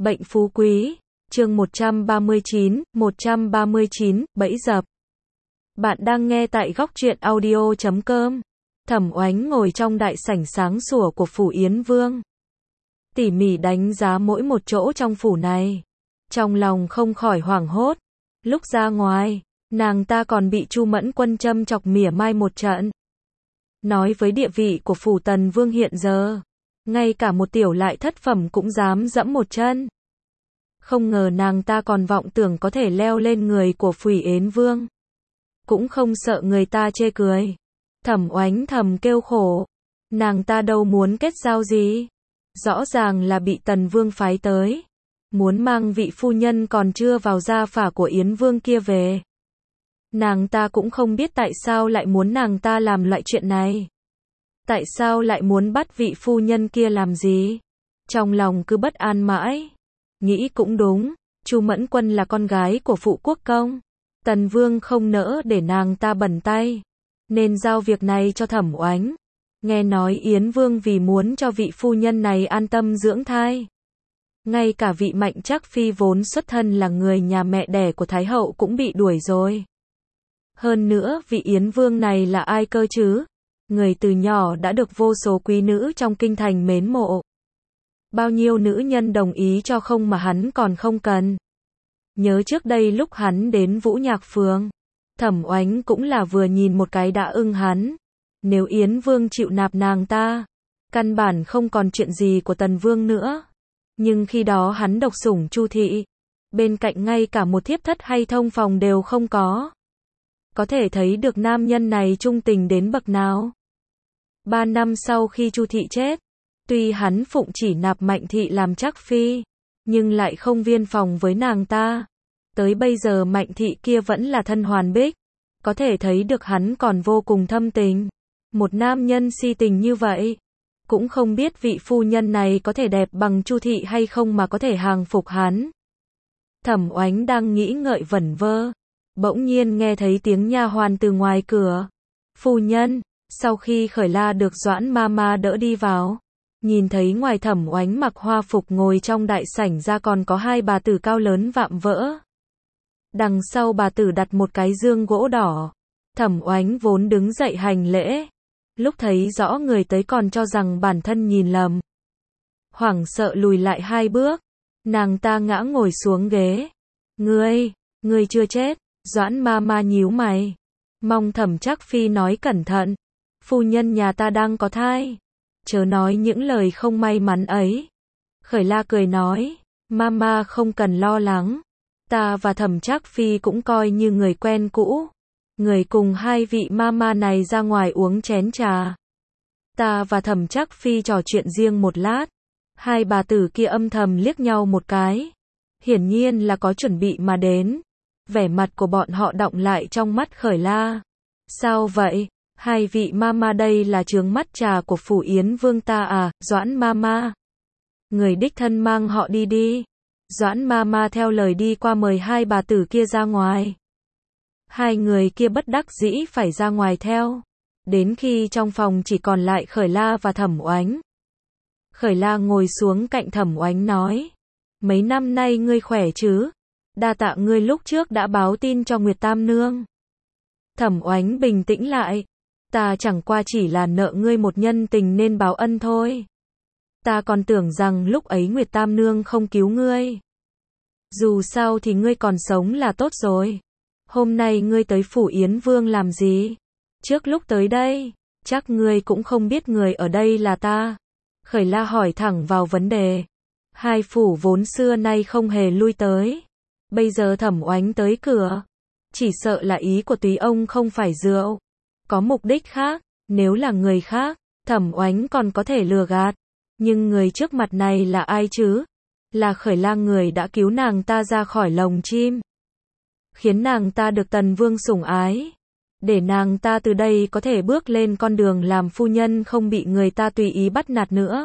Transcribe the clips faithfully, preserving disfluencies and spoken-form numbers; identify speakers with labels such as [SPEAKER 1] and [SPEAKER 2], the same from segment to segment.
[SPEAKER 1] Bệnh phú quý, chương một trăm ba mươi chín, một trăm ba mươi chín, bẫy dập. Bạn đang nghe tại góc truyện audio chấm com. Thẩm Oánh ngồi trong đại sảnh sáng sủa của phủ Yến Vương. Tỉ mỉ đánh giá mỗi một chỗ trong phủ này. Trong lòng không khỏi hoảng hốt. Lúc ra ngoài, nàng ta còn bị Chu Mẫn Quân châm chọc mỉa mai một trận. Nói với địa vị của phủ Tần Vương hiện giờ, ngay cả một tiểu lại thất phẩm cũng dám dẫm một chân. Không ngờ nàng ta còn vọng tưởng có thể leo lên người của phủ Yến Vương. Cũng không sợ người ta chê cười. Thẩm Oánh thầm kêu khổ. Nàng ta đâu muốn kết giao gì. Rõ ràng là bị Tần Vương phái tới. Muốn mang vị phu nhân còn chưa vào gia phả của Yến Vương kia về. Nàng ta cũng không biết tại sao lại muốn nàng ta làm loại chuyện này. Tại sao lại muốn bắt vị phu nhân kia làm gì? Trong lòng cứ bất an mãi. Nghĩ cũng đúng, Chu Mẫn Quân là con gái của phụ quốc công. Tần Vương không nỡ để nàng ta bẩn tay. Nên giao việc này cho Thẩm Oánh. Nghe nói Yến Vương vì muốn cho vị phu nhân này an tâm dưỡng thai. Ngay cả vị Mạnh Trác Phi vốn xuất thân là người nhà mẹ đẻ của Thái Hậu cũng bị đuổi rồi. Hơn nữa vị Yến Vương này là ai cơ chứ? Người từ nhỏ đã được vô số quý nữ trong kinh thành mến mộ. Bao nhiêu nữ nhân đồng ý cho không mà hắn còn không cần. Nhớ trước đây lúc hắn đến Vũ Nhạc Phường, Thẩm Oánh cũng là vừa nhìn một cái đã ưng hắn. Nếu Yến Vương chịu nạp nàng ta, căn bản không còn chuyện gì của Tần Vương nữa. Nhưng khi đó hắn độc sủng Chu thị, bên cạnh ngay cả một thiếp thất hay thông phòng đều không có. Có thể thấy được nam nhân này trung tình đến bậc nào. Ba năm sau khi Chu thị chết, tuy hắn phụng chỉ nạp Mạnh thị làm Trác Phi, nhưng lại không viên phòng với nàng ta. Tới bây giờ Mạnh thị kia vẫn là thân hoàn bích. Có thể thấy được hắn còn vô cùng thâm tình. Một nam nhân si tình như vậy, cũng không biết vị phu nhân này có thể đẹp bằng Chu thị hay không mà có thể hàng phục hắn. Thẩm Oánh đang nghĩ ngợi vẩn vơ, bỗng nhiên nghe thấy tiếng nha hoàn từ ngoài cửa. Phu nhân. Sau khi Khởi La được Doãn Mama đỡ đi vào, nhìn thấy ngoài Thẩm Oánh mặc hoa phục ngồi trong đại sảnh ra còn có hai bà tử cao lớn vạm vỡ. Đằng sau bà tử đặt một cái dương gỗ đỏ. Thẩm Oánh vốn đứng dậy hành lễ. Lúc thấy rõ người tới còn cho rằng bản thân nhìn lầm. Hoảng sợ lùi lại hai bước. Nàng ta ngã ngồi xuống ghế. Ngươi, ngươi chưa chết. Doãn Mama nhíu mày. Mong Thẩm Trác Phi nói cẩn thận. Phu nhân nhà ta đang có thai. Chớ nói những lời không may mắn ấy. Khởi La cười nói. Mama không cần lo lắng. Ta và Thẩm Trác Phi cũng coi như người quen cũ. Người cùng hai vị mama này ra ngoài uống chén trà. Ta và Thẩm Trác Phi trò chuyện riêng một lát. Hai bà tử kia âm thầm liếc nhau một cái. Hiển nhiên là có chuẩn bị mà đến. Vẻ mặt của bọn họ đọng lại trong mắt Khởi La. Sao vậy? Hai vị mama đây là chướng mắt trà của phủ Yến Vương ta à? Doãn Mama. Người đích thân mang họ đi đi. Doãn Mama theo lời đi qua mời hai bà tử kia ra ngoài. Hai người kia bất đắc dĩ phải ra ngoài theo. Đến khi trong phòng chỉ còn lại Khởi La và Thẩm Oánh. Khởi La ngồi xuống cạnh Thẩm Oánh nói. Mấy năm nay ngươi khỏe chứ? Đa tạ ngươi lúc trước đã báo tin cho Nguyệt Tam Nương. Thẩm Oánh bình tĩnh lại. Ta chẳng qua chỉ là nợ ngươi một nhân tình nên báo ân thôi. Ta còn tưởng rằng lúc ấy Nguyệt Tam Nương không cứu ngươi. Dù sao thì ngươi còn sống là tốt rồi. Hôm nay ngươi tới phủ Yến Vương làm gì? Trước lúc tới đây, chắc ngươi cũng không biết người ở đây là ta. Khởi La hỏi thẳng vào vấn đề. Hai phủ vốn xưa nay không hề lui tới. Bây giờ Thẩm Oánh tới cửa. Chỉ sợ là ý của túy ông không phải rượu. Có mục đích khác. Nếu là người khác, Thẩm Oánh còn có thể lừa gạt. Nhưng người trước mặt này là ai chứ? Là Khởi La, người đã cứu nàng ta ra khỏi lồng chim. Khiến nàng ta được Tần Vương sủng ái. Để nàng ta từ đây có thể bước lên con đường làm phu nhân không bị người ta tùy ý bắt nạt nữa.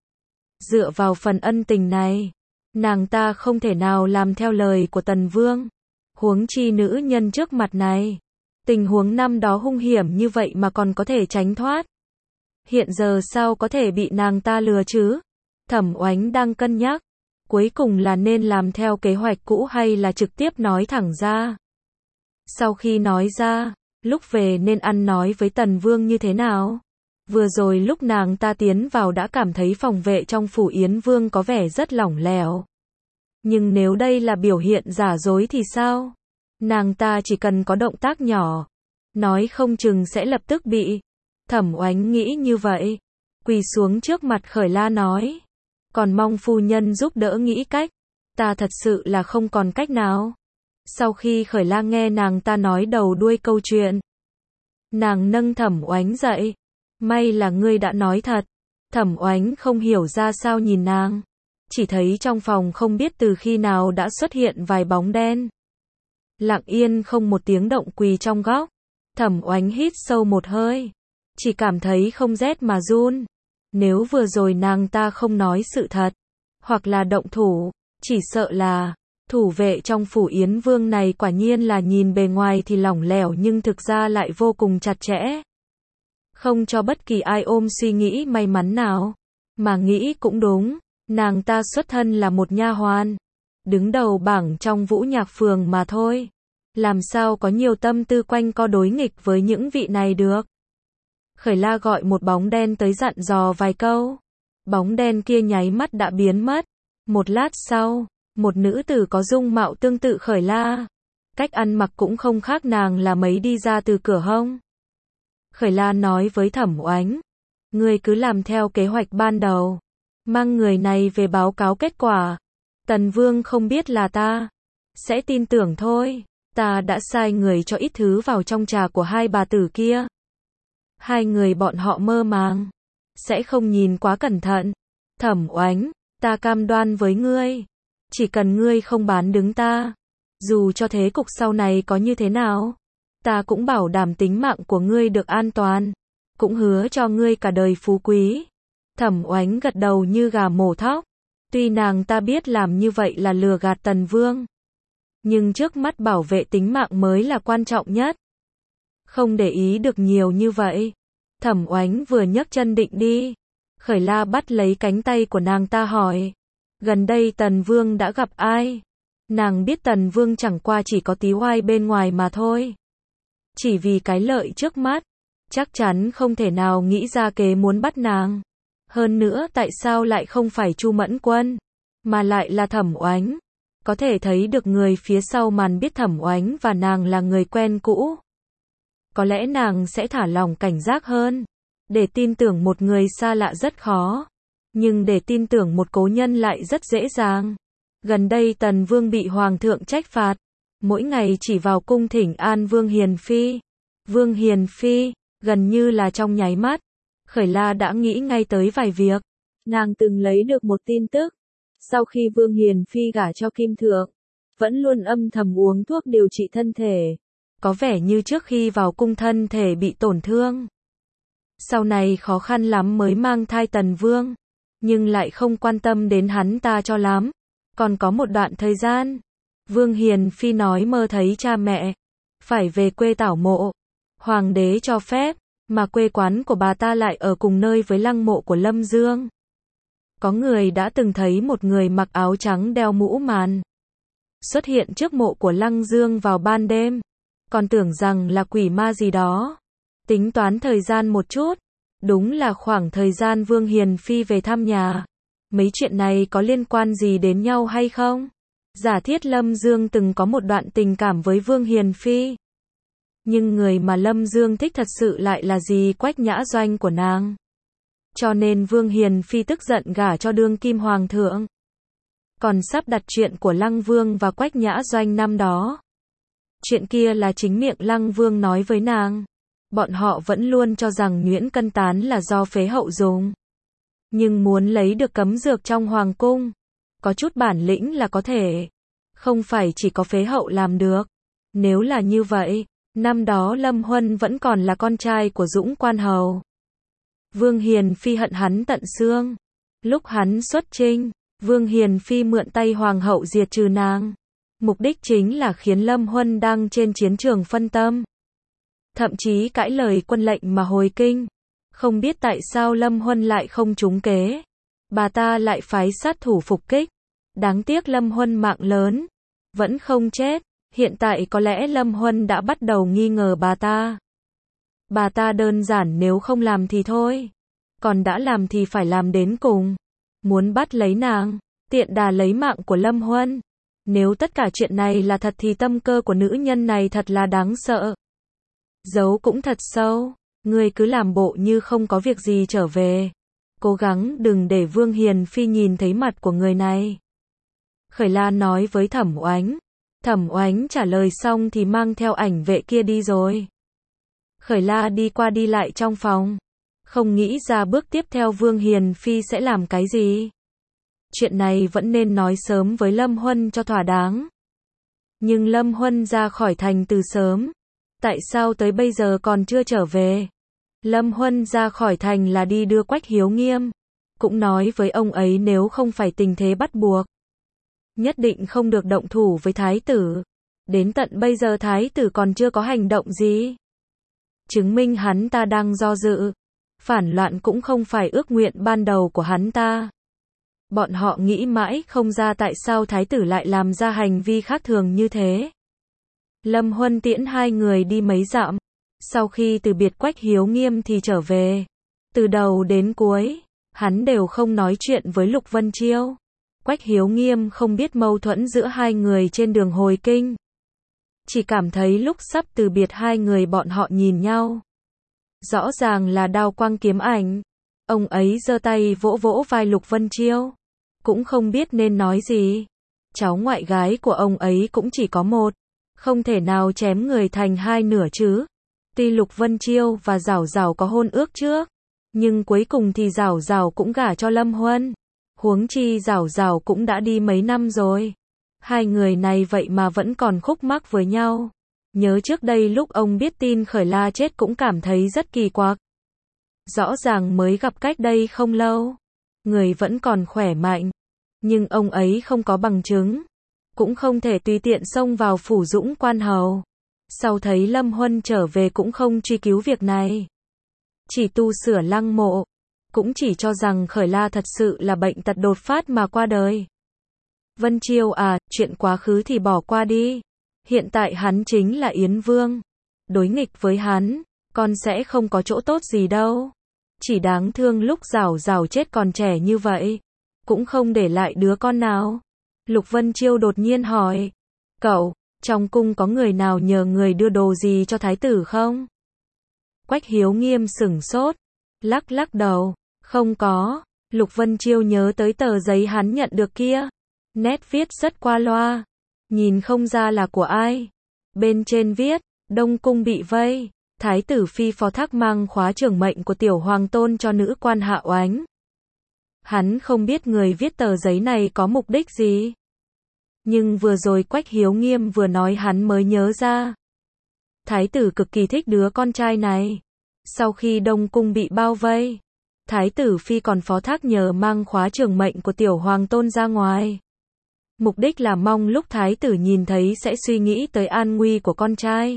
[SPEAKER 1] Dựa vào phần ân tình này, nàng ta không thể nào làm theo lời của Tần Vương. Huống chi nữ nhân trước mặt này. Tình huống năm đó hung hiểm như vậy mà còn có thể tránh thoát. Hiện giờ sao có thể bị nàng ta lừa chứ? Thẩm Oánh đang cân nhắc. cuối cùng là nên làm theo kế hoạch cũ hay là trực tiếp nói thẳng ra. Sau khi nói ra, lúc về nên ăn nói với Tần Vương như thế nào? Vừa rồi lúc nàng ta tiến vào đã cảm thấy phòng vệ trong phủ Yến Vương có vẻ rất lỏng lẻo. Nhưng nếu đây là biểu hiện giả dối thì sao? Nàng ta chỉ cần có động tác nhỏ, nói không chừng sẽ lập tức bị. Thẩm Oánh nghĩ như vậy, quỳ xuống trước mặt Khởi La nói, còn mong phu nhân giúp đỡ nghĩ cách, ta thật sự là không còn cách nào. Sau khi Khởi La nghe nàng ta nói đầu đuôi câu chuyện, nàng nâng Thẩm Oánh dậy, may là ngươi đã nói thật. Thẩm Oánh không hiểu ra sao nhìn nàng, chỉ thấy trong phòng không biết từ khi nào đã xuất hiện vài bóng đen. Lặng yên không một tiếng động quỳ trong góc. Thẩm Oánh hít sâu một hơi, chỉ cảm thấy không rét mà run. Nếu vừa rồi nàng ta không nói sự thật, hoặc là động thủ, chỉ sợ là thủ vệ trong phủ Yến Vương này quả nhiên là nhìn bề ngoài thì lỏng lẻo nhưng thực ra lại vô cùng chặt chẽ. Không cho bất kỳ ai ôm suy nghĩ may mắn nào. Mà nghĩ cũng đúng, nàng ta xuất thân là một nha hoàn, đứng đầu bảng trong Vũ Nhạc Phường mà thôi. Làm sao có nhiều tâm tư quanh co đối nghịch với những vị này được. Khởi La gọi một bóng đen tới dặn dò vài câu. Bóng đen kia nháy mắt đã biến mất. Một lát sau, một nữ tử có dung mạo tương tự Khởi La, cách ăn mặc cũng không khác nàng là mấy đi ra từ cửa hông. Khởi La nói với Thẩm Oánh, ngươi cứ làm theo kế hoạch ban đầu, mang người này về báo cáo kết quả. Tần Vương không biết là ta, sẽ tin tưởng thôi. Ta đã sai người cho ít thứ vào trong trà của hai bà tử kia. Hai người bọn họ mơ màng, sẽ không nhìn quá cẩn thận. Thẩm Oánh, ta cam đoan với ngươi, chỉ cần ngươi không bán đứng ta, dù cho thế cục sau này có như thế nào, ta cũng bảo đảm tính mạng của ngươi được an toàn, cũng hứa cho ngươi cả đời phú quý. Thẩm Oánh gật đầu như gà mổ thóc, tuy nàng ta biết làm như vậy là lừa gạt Tần Vương, nhưng trước mắt bảo vệ tính mạng mới là quan trọng nhất. Không để ý được nhiều như vậy. Thẩm Oánh vừa nhấc chân định đi, Khởi La bắt lấy cánh tay của nàng ta hỏi, gần đây Tần Vương đã gặp ai? Nàng biết Tần Vương chẳng qua chỉ có tí oai bên ngoài mà thôi. Chỉ vì cái lợi trước mắt, chắc chắn không thể nào nghĩ ra kế muốn bắt nàng. Hơn nữa tại sao lại không phải Chu Mẫn Quân, mà lại là Thẩm Oánh? Có thể thấy được người phía sau màn biết Thẩm Oánh và nàng là người quen cũ. Có lẽ nàng sẽ thả lỏng cảnh giác hơn. Để tin tưởng một người xa lạ rất khó, nhưng để tin tưởng một cố nhân lại rất dễ dàng. Gần đây Tần Vương bị Hoàng thượng trách phạt, mỗi ngày chỉ vào cung thỉnh an Vương Hiền Phi. Vương Hiền Phi, gần như là trong nháy mắt, Khởi La đã nghĩ ngay tới vài việc. Nàng từng lấy được một tin tức, sau khi Vương Hiền Phi gả cho Kim Thượng, vẫn luôn âm thầm uống thuốc điều trị thân thể. Có vẻ như trước khi vào cung thân thể bị tổn thương. Sau này khó khăn lắm mới mang thai Tần Vương, nhưng lại không quan tâm đến hắn ta cho lắm. Còn có một đoạn thời gian, Vương Hiền Phi nói mơ thấy cha mẹ, phải về quê tảo mộ. Hoàng đế cho phép, mà quê quán của bà ta lại ở cùng nơi với lăng mộ của Lâm Dương. Có người đã từng thấy một người mặc áo trắng đeo mũ màn, xuất hiện trước mộ của Lăng Dương vào ban đêm, còn tưởng rằng là quỷ ma gì đó. Tính toán thời gian một chút, đúng là khoảng thời gian Vương Hiền Phi về thăm nhà. Mấy chuyện này có liên quan gì đến nhau hay không? Giả thiết Lâm Dương từng có một đoạn tình cảm với Vương Hiền Phi. Nhưng người mà Lâm Dương thích thật sự lại là gì Quách Nhã Doanh của nàng. Cho nên Vương Hiền Phi tức giận gả cho đương kim hoàng thượng. Còn sắp đặt chuyện của Lăng Vương và Quách Nhã Doanh năm đó. Chuyện kia là chính miệng Lăng Vương nói với nàng. Bọn họ vẫn luôn cho rằng nhuyễn cân tán là do phế hậu dùng. Nhưng muốn lấy được cấm dược trong hoàng cung, có chút bản lĩnh là có thể. Không phải chỉ có phế hậu làm được. Nếu là như vậy, năm đó Lâm Huân vẫn còn là con trai của Dũng Quan Hầu. Vương Hiền Phi hận hắn tận xương. Lúc hắn xuất chinh, Vương Hiền Phi mượn tay hoàng hậu diệt trừ nàng. Mục đích chính là khiến Lâm Huân đang trên chiến trường phân tâm. Thậm chí cãi lời quân lệnh mà hồi kinh. Không biết tại sao Lâm Huân lại không trúng kế. Bà ta lại phái sát thủ phục kích. Đáng tiếc Lâm Huân mạng lớn, vẫn không chết. Hiện tại có lẽ Lâm Huân đã bắt đầu nghi ngờ bà ta. Bà ta đơn giản nếu không làm thì thôi. Còn đã làm thì phải làm đến cùng. Muốn bắt lấy nàng, tiện đà lấy mạng của Lâm Huân. Nếu tất cả chuyện này là thật thì tâm cơ của nữ nhân này thật là đáng sợ. Giấu cũng thật sâu. Ngươi cứ làm bộ như không có việc gì trở về. Cố gắng đừng để Vương Hiền Phi nhìn thấy mặt của người này. Khởi La nói với Thẩm Oánh. Thẩm Oánh trả lời xong thì mang theo ảnh vệ kia đi rồi. Khởi La đi qua đi lại trong phòng. Không nghĩ ra bước tiếp theo Vương Hiền Phi sẽ làm cái gì. Chuyện này vẫn nên nói sớm với Lâm Huân cho thỏa đáng. Nhưng Lâm Huân ra khỏi thành từ sớm. Tại sao tới bây giờ còn chưa trở về? Lâm Huân ra khỏi thành là đi đưa Quách Hiếu Nghiêm. Cũng nói với ông ấy nếu không phải tình thế bắt buộc. Nhất định không được động thủ với thái tử. Đến tận bây giờ thái tử còn chưa có hành động gì. Chứng minh hắn ta đang do dự. Phản loạn cũng không phải ước nguyện ban đầu của hắn ta. Bọn họ nghĩ mãi không ra tại sao thái tử lại làm ra hành vi khác thường như thế. Lâm Huân tiễn hai người đi mấy dặm. Sau khi từ biệt Quách Hiếu Nghiêm thì trở về. Từ đầu đến cuối, hắn đều không nói chuyện với Lục Vân Chiêu. Quách Hiếu Nghiêm không biết mâu thuẫn giữa hai người trên đường hồi kinh. Chỉ cảm thấy lúc sắp từ biệt hai người bọn họ nhìn nhau. Rõ ràng là đao quang kiếm ảnh. Ông ấy giơ tay vỗ vỗ vai Lục Vân Chiêu. Cũng không biết nên nói gì. Cháu ngoại gái của ông ấy cũng chỉ có một. Không thể nào chém người thành hai nửa chứ. Tuy Lục Vân Chiêu và Giảo Giảo có hôn ước trước. Nhưng cuối cùng thì Giảo Giảo cũng gả cho Lâm Huân. Huống chi Giảo Giảo cũng đã đi mấy năm rồi. Hai người này vậy mà vẫn còn khúc mắc với nhau. Nhớ trước đây lúc ông biết tin Khởi La chết cũng cảm thấy rất kỳ quặc. Rõ ràng mới gặp cách đây không lâu. Người vẫn còn khỏe mạnh. Nhưng ông ấy không có bằng chứng. Cũng không thể tùy tiện xông vào phủ Dũng Quan Hầu. Sau thấy Lâm Huân trở về cũng không truy cứu việc này. Chỉ tu sửa lăng mộ. Cũng chỉ cho rằng Khởi La thật sự là bệnh tật đột phát mà qua đời. Vân Chiêu à, chuyện quá khứ thì bỏ qua đi. Hiện tại hắn chính là Yến Vương. Đối nghịch với hắn, con sẽ không có chỗ tốt gì đâu. Chỉ đáng thương lúc Giảo Giảo chết còn trẻ như vậy. Cũng không để lại đứa con nào. Lục Vân Chiêu đột nhiên hỏi. Cậu, trong cung có người nào nhờ người đưa đồ gì cho thái tử không? Quách Hiếu Nghiêm sửng sốt. Lắc lắc đầu. Không có. Lục Vân Chiêu nhớ tới tờ giấy hắn nhận được kia. Nét viết rất qua loa. Nhìn không ra là của ai. Bên trên viết, Đông Cung bị vây. Thái tử phi phó thác mang khóa trưởng mệnh của tiểu hoàng tôn cho nữ quan Hạ Oánh. Hắn không biết người viết tờ giấy này có mục đích gì. Nhưng vừa rồi Quách Hiếu Nghiêm vừa nói hắn mới nhớ ra. Thái tử cực kỳ thích đứa con trai này. Sau khi Đông Cung bị bao vây, Thái tử phi còn phó thác nhờ mang khóa trưởng mệnh của tiểu hoàng tôn ra ngoài. Mục đích là mong lúc thái tử nhìn thấy sẽ suy nghĩ tới an nguy của con trai.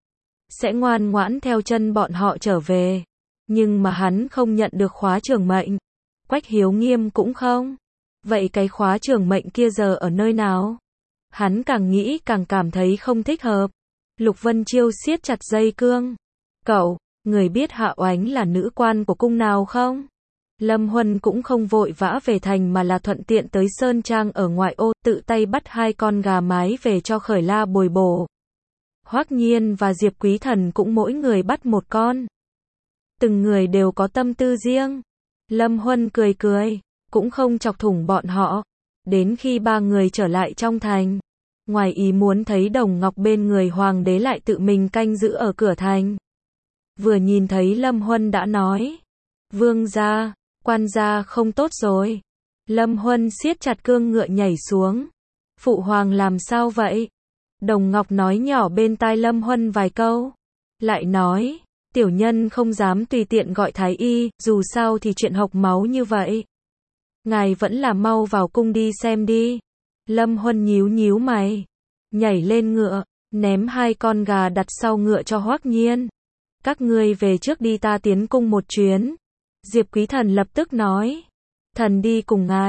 [SPEAKER 1] Sẽ ngoan ngoãn theo chân bọn họ trở về. Nhưng mà hắn không nhận được khóa trưởng mệnh. Quách Hiếu Nghiêm cũng không. Vậy cái khóa trưởng mệnh kia giờ ở nơi nào? Hắn càng nghĩ càng cảm thấy không thích hợp. Lục Vân Chiêu siết chặt dây cương. Cậu, người biết Hạ Oánh là nữ quan của cung nào không? Lâm Huân cũng không vội vã về thành mà là thuận tiện tới Sơn Trang ở ngoại ô, tự tay bắt hai con gà mái về cho Khởi La bồi bổ. Hoắc Nhiên và Diệp Quý Thần cũng mỗi người bắt một con. Từng người đều có tâm tư riêng. Lâm Huân cười cười, cũng không chọc thủng bọn họ. Đến khi ba người trở lại trong thành, ngoài ý muốn thấy Đồng Ngọc bên người hoàng đế lại tự mình canh giữ ở cửa thành. Vừa nhìn thấy Lâm Huân đã nói, vương gia, quan gia không tốt rồi. Lâm Huân siết chặt cương ngựa nhảy xuống. Phụ hoàng làm sao vậy? Đồng Ngọc nói nhỏ bên tai Lâm Huân vài câu. Lại nói, tiểu nhân không dám tùy tiện gọi thái y, dù sao thì chuyện hộc máu như vậy. Ngài vẫn là mau vào cung đi xem đi. Lâm Huân nhíu nhíu mày, nhảy lên ngựa, ném hai con gà đặt sau ngựa cho Hoắc Nhiên. Các ngươi về trước đi, ta tiến cung một chuyến. Diệp Quý Thần lập tức nói, thần đi cùng ngài.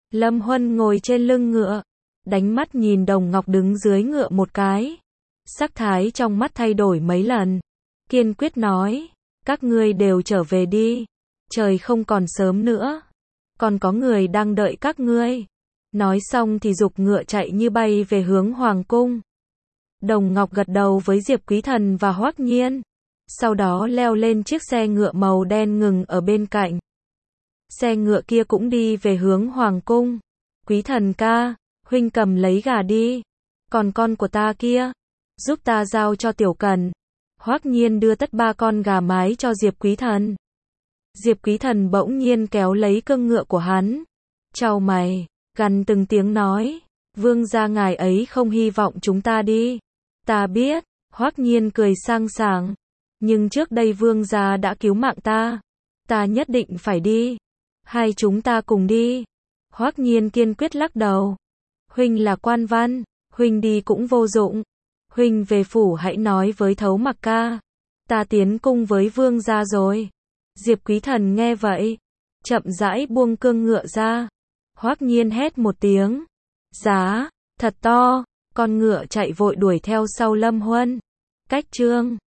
[SPEAKER 1] Lâm Huân ngồi trên lưng ngựa, đánh mắt nhìn Đồng Ngọc đứng dưới ngựa một cái. Sắc thái trong mắt thay đổi mấy lần. Kiên quyết nói, các ngươi đều trở về đi. Trời không còn sớm nữa. Còn có người đang đợi các ngươi. Nói xong thì giục ngựa chạy như bay về hướng Hoàng cung. Đồng Ngọc gật đầu với Diệp Quý Thần và Hoắc Nhiên. Sau đó leo lên chiếc xe ngựa màu đen ngừng ở bên cạnh. Xe ngựa kia cũng đi về hướng Hoàng cung. Quý Thần ca, huynh cầm lấy gà đi. Còn con của ta kia, giúp ta giao cho Tiểu Cẩn. Hoắc Nhiên đưa tất ba con gà mái cho Diệp Quý Thần. Diệp Quý Thần bỗng nhiên kéo lấy cương ngựa của hắn. Chau mày, gằn từng tiếng nói, vương gia ngài ấy không hy vọng chúng ta đi. Ta biết, Hoắc Nhiên cười sang sảng. Nhưng trước đây vương gia đã cứu mạng ta. Ta nhất định phải đi. Hai chúng ta cùng đi. Hoắc Nhiên kiên quyết lắc đầu. Huynh là quan văn, huynh đi cũng vô dụng. Huynh về phủ hãy nói với Thấu Mặc ca. Ta tiến cung với vương gia rồi. Diệp Quý Thần nghe vậy, chậm rãi buông cương ngựa ra. Hoắc Nhiên hét một tiếng. Giá, thật to, con ngựa chạy vội đuổi theo sau Lâm Huân. Cách chương